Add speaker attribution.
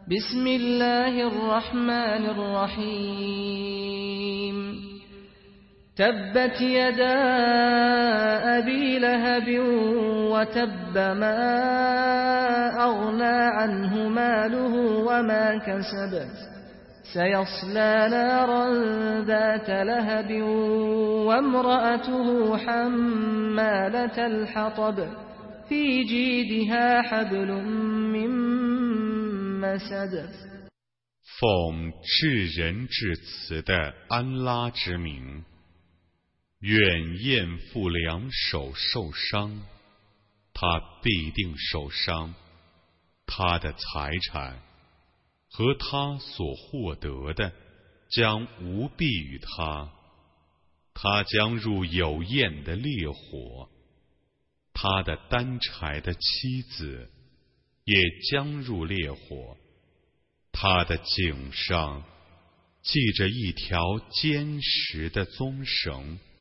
Speaker 1: بسم الله الرحمن الرحيم تبت يدا أبي لهب وتب ما أغنى عنه ماله وما كسب سيصلى نارا ذات لهب وامرأته حمالة الحطب في جيدها حبل من مسد
Speaker 2: 奉至仁至慈的安拉之名，愿验父两手受伤，他必定受伤，他的财产和他所获得的将无裨于他，他将入有焰的烈火，他的单柴的妻子也将入烈火，他的颈上系着一条坚实的棕绳。